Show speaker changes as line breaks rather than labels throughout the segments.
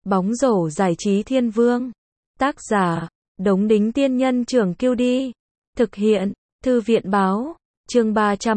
Bóng rổ giải trí thiên vương. Tác giả, Đống Đính Tiên Nhân Trưởng Kiêu Đi. Thực hiện, Thư viện Báo. Chương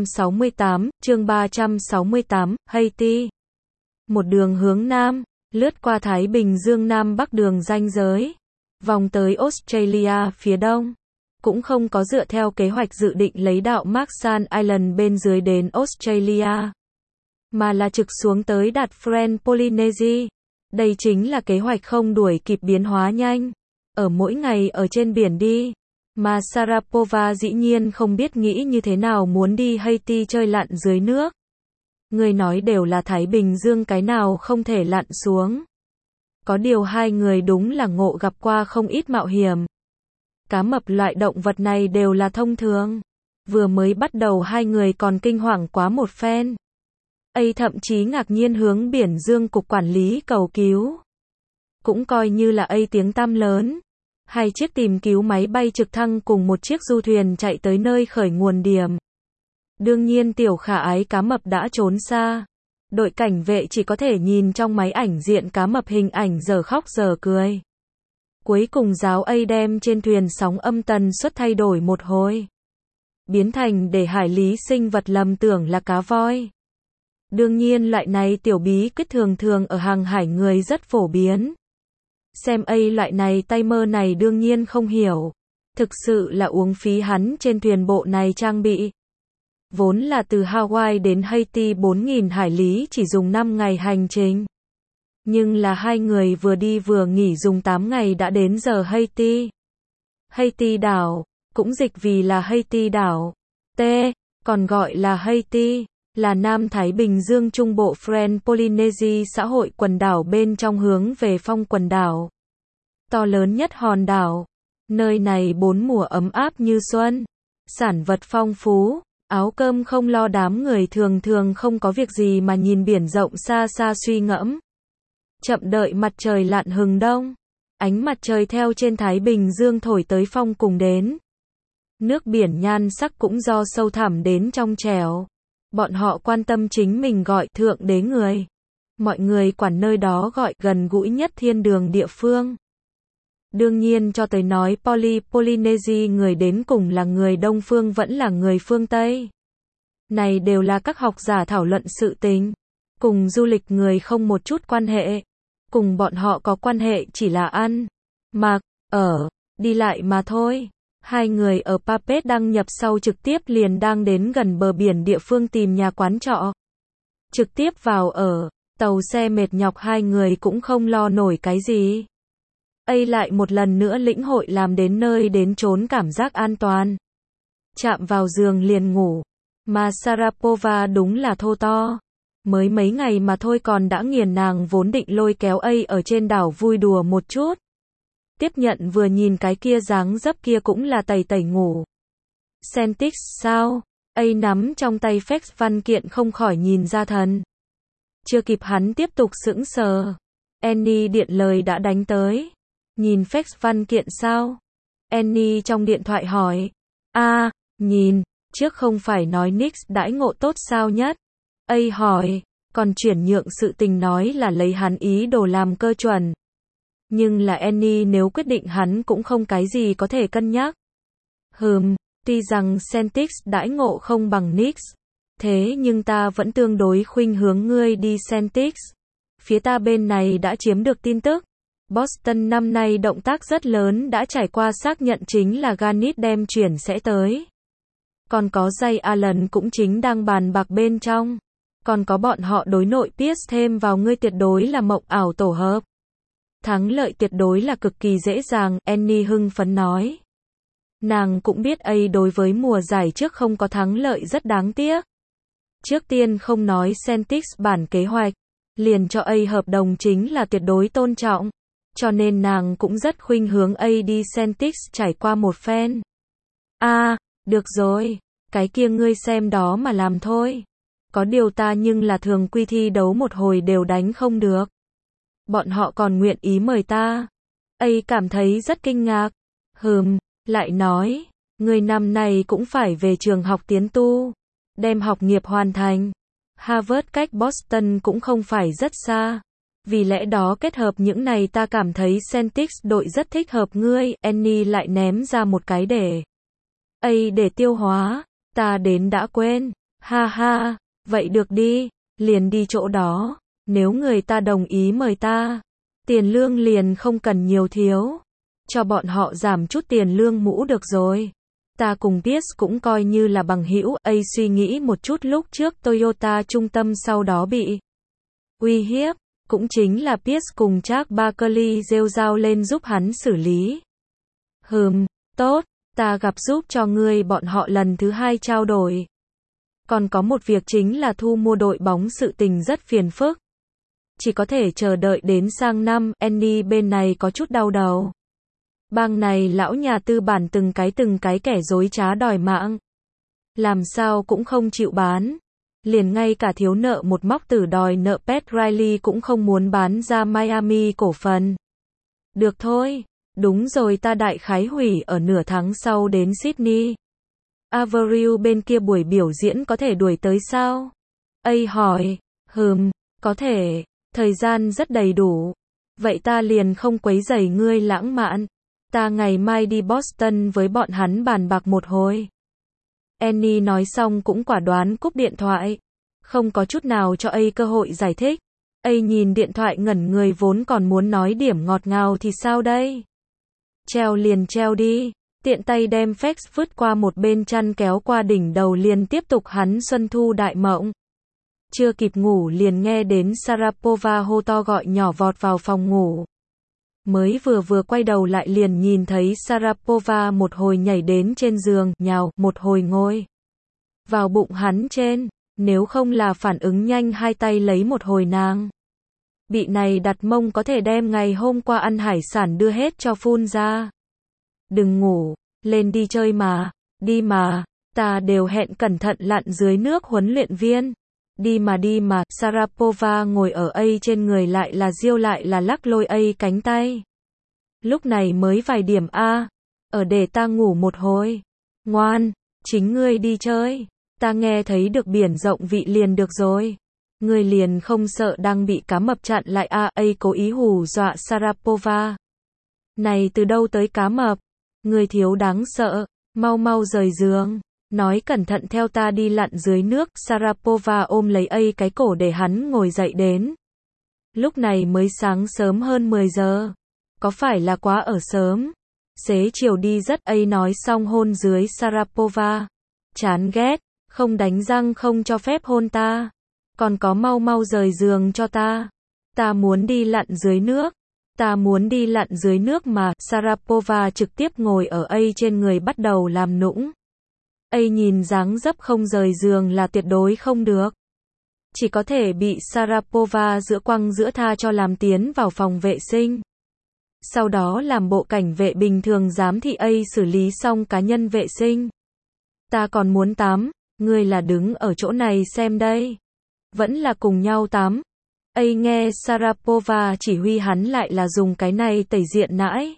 368, Haiti. Một đường hướng Nam, lướt qua Thái Bình Dương Nam Bắc đường ranh giới, vòng tới Australia phía Đông. Cũng không có dựa theo kế hoạch dự định lấy đảo Marshall Island bên dưới đến Australia, mà là trực xuống tới đặt French Polynesia. Đây chính là kế hoạch không đuổi kịp biến hóa nhanh, ở mỗi ngày ở trên biển đi. Mà Sharapova dĩ nhiên không biết nghĩ như thế nào muốn đi Haiti chơi lặn dưới nước. Người nói đều là Thái Bình Dương, cái nào không thể lặn xuống. Có điều hai người đúng là ngộ gặp qua không ít mạo hiểm. Cá mập loại động vật này đều là thông thường. Vừa mới bắt đầu hai người còn kinh hoàng quá một phen. Thậm chí ngạc nhiên hướng Biển Dương Cục Quản lý cầu cứu. Cũng coi như là tiếng tăm lớn. Hai chiếc tìm cứu máy bay trực thăng cùng một chiếc du thuyền chạy tới nơi khởi nguồn điểm. Đương nhiên tiểu khả ái cá mập đã trốn xa. Đội cảnh vệ chỉ có thể nhìn trong máy ảnh diện cá mập hình ảnh giờ khóc giờ cười. Cuối cùng giáo đem trên thuyền sóng âm tần suất thay đổi một hồi, biến thành để hải lý sinh vật lầm tưởng là cá voi. Đương nhiên loại này tiểu bí quyết thường thường ở hàng hải người rất phổ biến. Xem loại này tay mơ này đương nhiên không hiểu. Thực sự là uống phí hắn trên thuyền bộ này trang bị. Vốn là từ Hawaii đến Haiti 4.000 hải lý chỉ dùng 5 ngày hành trình. Nhưng là hai người vừa đi vừa nghỉ dùng 8 ngày đã đến giờ Haiti. Haiti đảo, cũng dịch vì là Haiti đảo. Còn gọi là Haiti, là Nam Thái Bình Dương Trung Bộ French Polynesia xã hội quần đảo bên trong hướng về phong quần đảo. To lớn nhất hòn đảo. Nơi này 4 mùa ấm áp như xuân. Sản vật phong phú, áo cơm không lo, đám người thường thường không có việc gì mà nhìn biển rộng xa xa suy ngẫm. Chậm đợi mặt trời lặn hừng đông. Ánh mặt trời theo trên Thái Bình Dương thổi tới phong cùng đến. Nước biển nhan sắc cũng do sâu thẳm đến trong trẻo. Bọn họ quan tâm chính mình gọi thượng đế người. Mọi người quản nơi đó gọi gần gũi nhất thiên đường địa phương. Đương nhiên cho tới nói Polynesia người đến cùng là người Đông phương vẫn là người phương Tây. Này đều là các học giả thảo luận sự tình. Cùng du lịch người không một chút quan hệ. Cùng bọn họ có quan hệ chỉ là ăn, mặc, ở, đi lại mà thôi. Hai người ở Papet đăng nhập sau trực tiếp liền đang đến gần bờ biển địa phương tìm nhà quán trọ. Trực tiếp vào ở, tàu xe mệt nhọc hai người cũng không lo nổi cái gì. Lại một lần nữa lĩnh hội làm đến nơi đến chốn cảm giác an toàn. Chạm vào giường liền ngủ. Mà Sharapova đúng là thô to. Mới mấy ngày mà thôi còn đã nghiền, nàng vốn định lôi kéo ở trên đảo vui đùa một chút. Tiếp nhận vừa nhìn cái kia dáng dấp kia cũng là tẩy tẩy ngủ. Centix sao? Nắm trong tay fax văn kiện không khỏi nhìn ra thần. Chưa kịp hắn tiếp tục sững sờ. Annie điện lời đã đánh tới. Nhìn fax văn kiện sao? Annie trong điện thoại hỏi. Nhìn, trước không phải nói Nix đãi ngộ tốt sao nhất? Hỏi, còn chuyển nhượng sự tình nói là lấy hắn ý đồ làm cơ chuẩn. Nhưng là Annie nếu quyết định hắn cũng không cái gì có thể cân nhắc. Tuy rằng Centix đãi ngộ không bằng Nix, thế nhưng ta vẫn tương đối khuynh hướng ngươi đi Centix. Phía ta bên này đã chiếm được tin tức. Boston năm nay động tác rất lớn đã trải qua xác nhận chính là Garnett đem chuyển sẽ tới. Còn có Jay Allen cũng chính đang bàn bạc bên trong. Còn có bọn họ đối nội Pierce thêm vào ngươi tuyệt đối là mộng ảo tổ hợp. Thắng lợi tuyệt đối là cực kỳ dễ dàng, Annie hưng phấn nói. Nàng cũng biết đối với mùa giải trước không có thắng lợi rất đáng tiếc. Trước tiên không nói Celtics bản kế hoạch, liền cho hợp đồng chính là tuyệt đối tôn trọng. Cho nên nàng cũng rất khuynh hướng đi Celtics trải qua một phen. Được rồi, cái kia ngươi xem đó mà làm thôi. Có điều ta nhưng là thường quy thi đấu một hồi đều đánh không được. Bọn họ còn nguyện ý mời ta. Cảm thấy rất kinh ngạc. Lại nói, người năm này cũng phải về trường học tiến tu. Đem học nghiệp hoàn thành. Harvard cách Boston cũng không phải rất xa. Vì lẽ đó kết hợp những này ta cảm thấy Celtics đội rất thích hợp ngươi. Annie lại ném ra một cái để tiêu hóa. Ta đến đã quên. Ha ha, vậy được đi, liền đi chỗ đó. Nếu người ta đồng ý mời ta, tiền lương liền không cần nhiều thiếu. Cho bọn họ giảm chút tiền lương mũ được rồi. Ta cùng Pierce cũng coi như là bằng hữu. Suy nghĩ một chút lúc trước Toyota trung tâm sau đó bị uy hiếp. Cũng chính là Pierce cùng Charles Barkley rêu rao lên giúp hắn xử lý. Tốt, ta gặp giúp cho ngươi bọn họ lần thứ 2 trao đổi. Còn có một việc chính là thu mua đội bóng, sự tình rất phiền phức. Chỉ có thể chờ đợi đến sang năm. Annie bên này có chút đau đầu. Bang này lão nhà tư bản từng cái kẻ dối trá đòi mạng. Làm sao cũng không chịu bán. Liền ngay cả thiếu nợ một móc tử đòi nợ Pat Riley cũng không muốn bán ra Miami cổ phần. Được thôi, đúng rồi, ta đại khái hủy ở nửa tháng sau đến Sydney. Avril bên kia buổi biểu diễn có thể đuổi tới sao? Hỏi, có thể, thời gian rất đầy đủ. Vậy ta liền không quấy rầy ngươi lãng mạn. Ta ngày mai đi Boston với bọn hắn bàn bạc một hồi. Annie nói xong cũng quả đoán cúp điện thoại. Không có chút nào cho cơ hội giải thích. Nhìn điện thoại ngẩn người, vốn còn muốn nói điểm ngọt ngào thì sao đây? Treo liền treo đi. Tiện tay đem fax vứt qua một bên, chăn kéo qua đỉnh đầu, liền tiếp tục hắn xuân thu đại mộng. Chưa kịp ngủ liền nghe đến Sharapova hô to gọi nhỏ vọt vào phòng ngủ. Mới vừa quay đầu lại liền nhìn thấy Sharapova một hồi nhảy đến trên giường, nhào, một hồi ngồi vào bụng hắn trên. Nếu không là phản ứng nhanh, hai tay lấy một hồi nàng bị này đặt mông có thể đem ngày hôm qua ăn hải sản đưa hết cho phun ra. Đừng ngủ, lên đi chơi mà, đi mà, ta đều hẹn cẩn thận lặn dưới nước huấn luyện viên. Đi mà, Sharapova ngồi ở trên người lại là diêu lại là lắc lôi cánh tay. Lúc này mới vài điểm ở để ta ngủ một hồi. Ngoan, chính ngươi đi chơi. Ta nghe thấy được biển rộng vị liền được rồi. Ngươi liền không sợ đang bị cá mập chặn lại cố ý hù dọa Sharapova. Này từ đâu tới cá mập? Ngươi thiếu đáng sợ, mau rời giường. Nói cẩn thận theo ta đi lặn dưới nước. Sharapova ôm lấy cái cổ để hắn ngồi dậy đến. Lúc này mới sáng sớm hơn 10 giờ. Có phải là quá ở sớm? Xế chiều đi rất. Nói xong hôn dưới Sharapova. Chán ghét, không đánh răng không cho phép hôn ta. Còn có mau rời giường cho ta. Ta muốn đi lặn dưới nước. Ta muốn đi lặn dưới nước mà. Sharapova trực tiếp ngồi ở trên người bắt đầu làm nũng. Nhìn dáng dấp không rời giường là tuyệt đối không được. Chỉ có thể bị Sharapova giữa tha cho làm tiến vào phòng vệ sinh. Sau đó làm bộ cảnh vệ bình thường giám thị xử lý xong cá nhân vệ sinh. Ta còn muốn tắm, ngươi là đứng ở chỗ này xem đây. Vẫn là cùng nhau tắm. Nghe Sharapova chỉ huy hắn lại là dùng cái này tẩy diện nãi.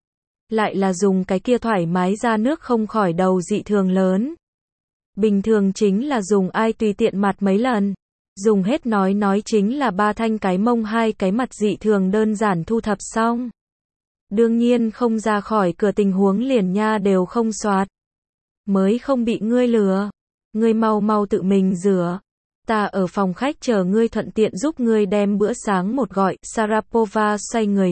Lại là dùng cái kia thoải mái ra nước không khỏi đầu dị thường lớn. Bình thường chính là dùng tùy tiện mặt mấy lần. Dùng hết nói chính là 3 thanh cái mông 2 cái mặt dị thường đơn giản thu thập xong. Đương nhiên không ra khỏi cửa tình huống liền nha đều không soạt. Mới không bị ngươi lừa. Ngươi mau tự mình rửa. Ta ở phòng khách chờ ngươi, thuận tiện giúp ngươi đem bữa sáng một gọi. Sharapova xoay người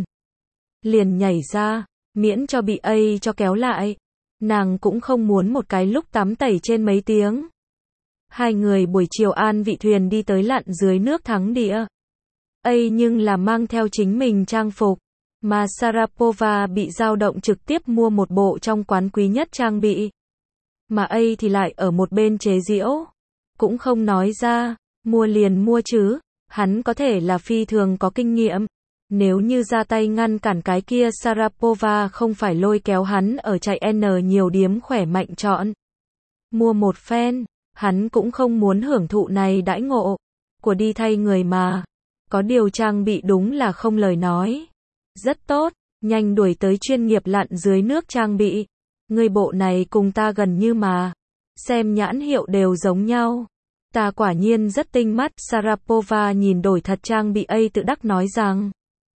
liền nhảy ra, miễn cho bị cho kéo lại. Nàng cũng không muốn một cái lúc tắm tẩy trên mấy tiếng. Hai người buổi chiều an vị thuyền đi tới lặn dưới nước Thắng Địa. Nhưng là mang theo chính mình trang phục. Mà Sharapova bị dao động trực tiếp mua một bộ trong quán quý nhất trang bị. Mà thì lại ở một bên chế giễu. Cũng không nói ra, mua liền mua chứ. Hắn có thể là phi thường có kinh nghiệm. Nếu như ra tay ngăn cản cái kia, Sharapova không phải lôi kéo hắn ở chạy nhiều điếm khỏe mạnh chọn. Mua một phen, hắn cũng không muốn hưởng thụ này đãi ngộ. Của đi thay người mà. Có điều trang bị đúng là không lời nói. Rất tốt, nhanh đuổi tới chuyên nghiệp lặn dưới nước trang bị. Người bộ này cùng ta gần như mà. Xem nhãn hiệu đều giống nhau. Ta quả nhiên rất tinh mắt, Sharapova nhìn đổi thật trang bị A tự đắc nói rằng.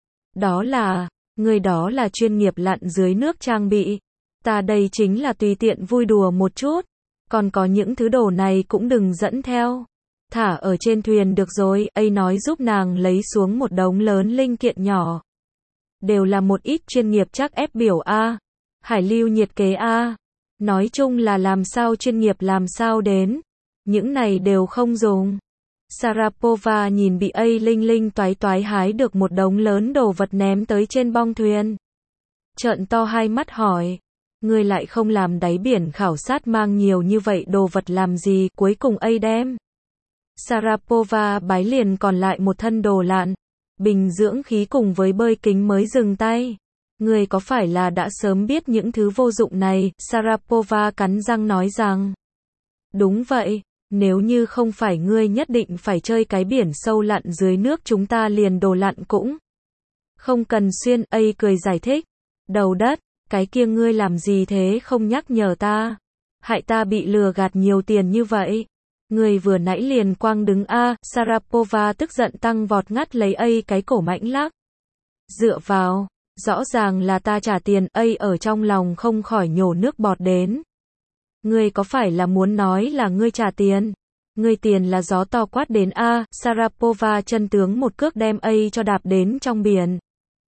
Người đó là chuyên nghiệp lặn dưới nước trang bị. Ta đây chính là tùy tiện vui đùa một chút. Còn có những thứ đồ này cũng đừng dẫn theo. Thả ở trên thuyền được rồi, A nói giúp nàng lấy xuống một đống lớn linh kiện nhỏ. Đều là một ít chuyên nghiệp chắc ép biểu A. Hải lưu nhiệt kế A. Nói chung là làm sao chuyên nghiệp làm sao đến. Những này đều không dùng. Sharapova nhìn bị A linh linh toái toái hái được một đống lớn đồ vật ném tới trên bong thuyền. Trợn to hai mắt hỏi. Ngươi lại không làm đáy biển khảo sát mang nhiều như vậy đồ vật làm gì, cuối cùng A đem. Sharapova bái liền còn lại một thân đồ lặn, bình dưỡng khí cùng với bơi kính mới dừng tay. Ngươi có phải là đã sớm biết những thứ vô dụng này, Sharapova cắn răng nói rằng. Đúng vậy, nếu như không phải ngươi nhất định phải chơi cái biển sâu lặn dưới nước chúng ta liền đồ lặn cũng. Không cần xuyên, A cười giải thích. Đầu đất, cái kia ngươi làm gì thế không nhắc nhở ta. Hại ta bị lừa gạt nhiều tiền như vậy. Ngươi vừa nãy liền quang đứng A, Sharapova tức giận tăng vọt ngắt lấy A cái cổ mãnh lắc. Dựa vào, rõ ràng là ta trả tiền, A ở trong lòng không khỏi nhổ nước bọt đến. Ngươi có phải là muốn nói là ngươi trả tiền? Ngươi tiền là gió to quát đến A, Sharapova chân tướng một cước đem A cho đạp đến trong biển.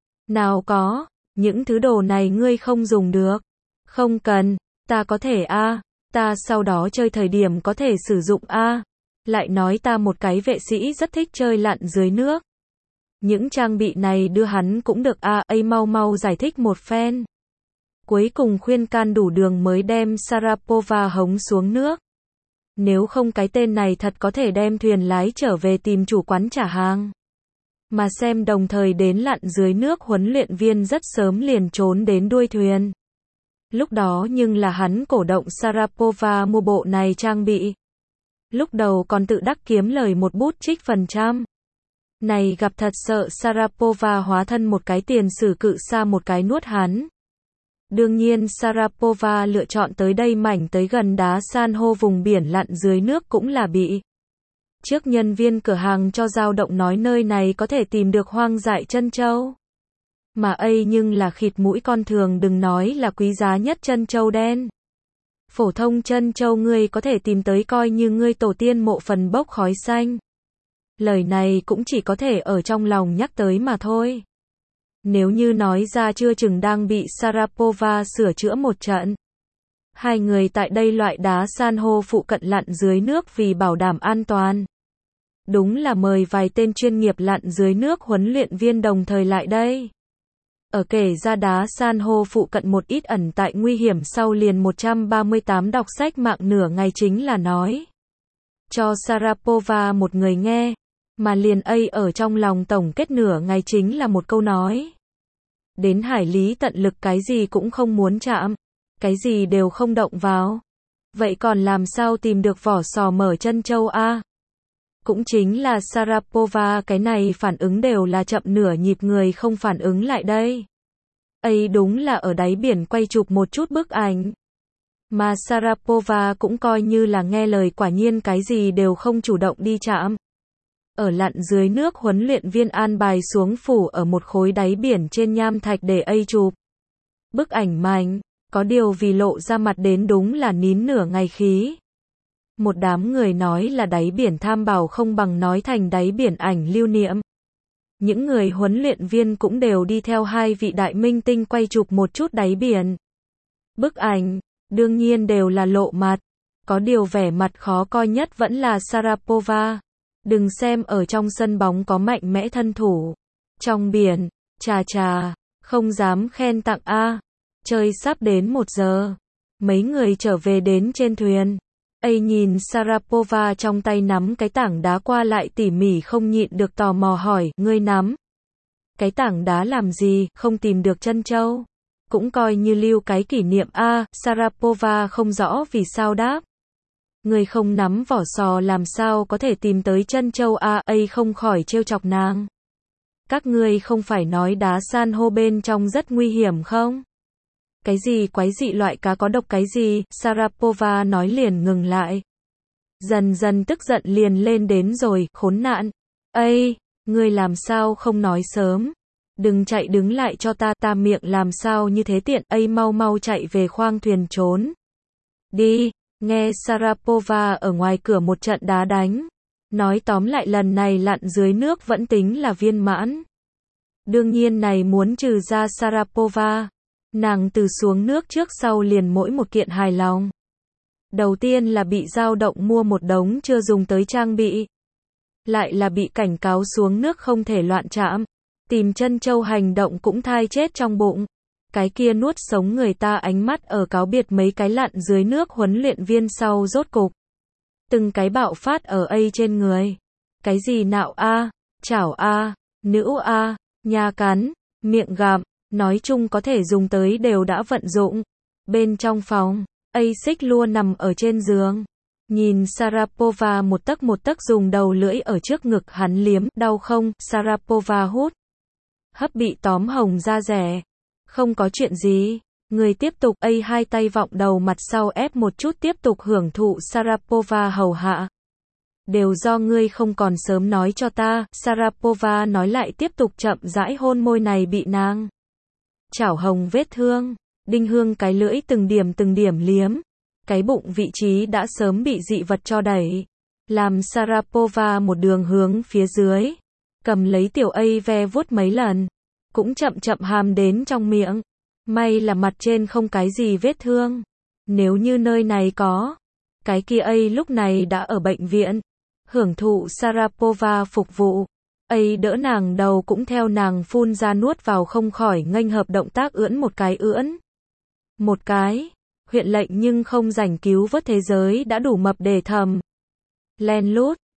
Nào có, những thứ đồ này ngươi không dùng được. Không cần, ta có thể A, ta sau đó chơi thời điểm có thể sử dụng A. Lại nói ta một cái vệ sĩ rất thích chơi lặn dưới nước. Những trang bị này đưa hắn cũng được A, mau mau giải thích một phen. Cuối cùng khuyên can đủ đường mới đem Sharapova hống xuống nước. Nếu không cái tên này thật có thể đem thuyền lái trở về tìm chủ quán trả hàng. Mà xem đồng thời đến lặn dưới nước huấn luyện viên rất sớm liền trốn đến đuôi thuyền. Lúc đó nhưng là hắn cổ động Sharapova mua bộ này trang bị. Lúc đầu còn tự đắc kiếm lời một bút trích phần trăm. Này gặp thật sợ Sharapova hóa thân một cái tiền sử cự sa một cái nuốt hắn. Đương nhiên Sharapova lựa chọn tới đây mảnh tới gần đá san hô vùng biển lặn dưới nước cũng là bị. Trước nhân viên cửa hàng cho dao động nói nơi này có thể tìm được hoang dại chân châu. Mà A nhưng là khịt mũi con thường đừng nói là quý giá nhất chân châu đen. Phổ thông chân châu ngươi có thể tìm tới coi như ngươi tổ tiên mộ phần bốc khói xanh. Lời này cũng chỉ có thể ở trong lòng nhắc tới mà thôi. Nếu như nói ra chưa chừng đang bị Sharapova sửa chữa một trận. Hai người tại đây loại đá san hô phụ cận lặn dưới nước vì bảo đảm an toàn. Đúng là mời vài tên chuyên nghiệp lặn dưới nước huấn luyện viên đồng thời lại đây. Ở kể ra đá san hô phụ cận một ít ẩn tại nguy hiểm sau liền 138 đọc sách mạng nửa ngày chính là nói. Cho Sharapova một người nghe. Mà liền A ở trong lòng tổng kết nửa ngày chính là một câu nói. Đến hải lý tận lực cái gì cũng không muốn chạm. Cái gì đều không động vào. Vậy còn làm sao tìm được vỏ sò mở chân châu A? Cũng chính là Sharapova cái này phản ứng đều là chậm nửa nhịp người không phản ứng lại đây. A đúng là ở đáy biển quay chụp một chút bức ảnh. Mà Sharapova cũng coi như là nghe lời quả nhiên cái gì đều không chủ động đi chạm. Ở lặn dưới nước huấn luyện viên an bài xuống phủ ở một khối đáy biển trên nham thạch để A chụp. Bức ảnh mạnh, có điều vì lộ ra mặt đến đúng là nín nửa ngày khí. Một đám người nói là đáy biển tham bảo không bằng nói thành đáy biển ảnh lưu niệm. Những người huấn luyện viên cũng đều đi theo hai vị đại minh tinh quay chụp một chút đáy biển. Bức ảnh, đương nhiên đều là lộ mặt. Có điều vẻ mặt khó coi nhất vẫn là Sharapova. Đừng xem ở trong sân bóng có mạnh mẽ thân thủ. Trong biển, chà, không dám khen tặng A. Chơi sắp đến 1 giờ. Mấy người trở về đến trên thuyền. A nhìn Sharapova trong tay nắm cái tảng đá qua lại tỉ mỉ không nhịn được tò mò hỏi, ngươi nắm cái tảng đá làm gì, không tìm được chân châu. Cũng coi như lưu cái kỷ niệm A, Sharapova không rõ vì sao đáp. Ngươi không nắm vỏ sò làm sao có thể tìm tới chân châu A, không khỏi trêu chọc nàng. Các ngươi không phải nói đá san hô bên trong rất nguy hiểm không? Cái gì quái dị loại cá có độc cái gì, Sharapova nói liền ngừng lại. Dần dần tức giận liền lên đến rồi, khốn nạn. Ây, ngươi làm sao không nói sớm? Đừng chạy đứng lại cho ta miệng làm sao như thế tiện, Ây mau mau chạy về khoang thuyền trốn. Đi, nghe Sharapova ở ngoài cửa một trận đá đánh. Nói tóm lại lần này lặn dưới nước vẫn tính là viên mãn. Đương nhiên này muốn trừ ra Sharapova. Nàng từ xuống nước trước sau liền mỗi một kiện hài lòng. Đầu tiên là bị dao động mua một đống chưa dùng tới trang bị. Lại là bị cảnh cáo xuống nước không thể loạn chạm. Tìm chân châu hành động cũng thai chết trong bụng. Cái kia nuốt sống người ta ánh mắt ở cáo biệt mấy cái lặn dưới nước huấn luyện viên sau rốt cục. Từng cái bạo phát ở trên người. Cái gì nạo chảo nữ nha cắn, miệng gặm, nói chung có thể dùng tới đều đã vận dụng. Bên trong phòng, xích lua nằm ở trên giường. Nhìn Sharapova một tấc dùng đầu lưỡi ở trước ngực hắn liếm, đau không? Sharapova hút. Hấp bị tóm hồng da rẻ. Không có chuyện gì. Người tiếp tục hai tay vọng đầu mặt sau ép một chút tiếp tục hưởng thụ Sharapova hầu hạ. Đều do ngươi không còn sớm nói cho ta, Sharapova nói lại tiếp tục chậm rãi hôn môi này bị nàng chảo hồng vết thương, đinh hương cái lưỡi từng điểm liếm. Cái bụng vị trí đã sớm bị dị vật cho đẩy. Làm Sharapova một đường hướng phía dưới. Cầm lấy tiểu ve vuốt mấy lần. Cũng chậm hàm đến trong miệng. May là mặt trên không cái gì vết thương. Nếu như nơi này có. Cái kia lúc này đã ở bệnh viện. Hưởng thụ Sharapova phục vụ. Đỡ nàng đầu cũng theo nàng phun ra nuốt vào không khỏi nghênh hợp động tác ưỡn một cái. Huyện lệnh nhưng không rảnh cứu vớt thế giới đã đủ mập để thầm. Len lút,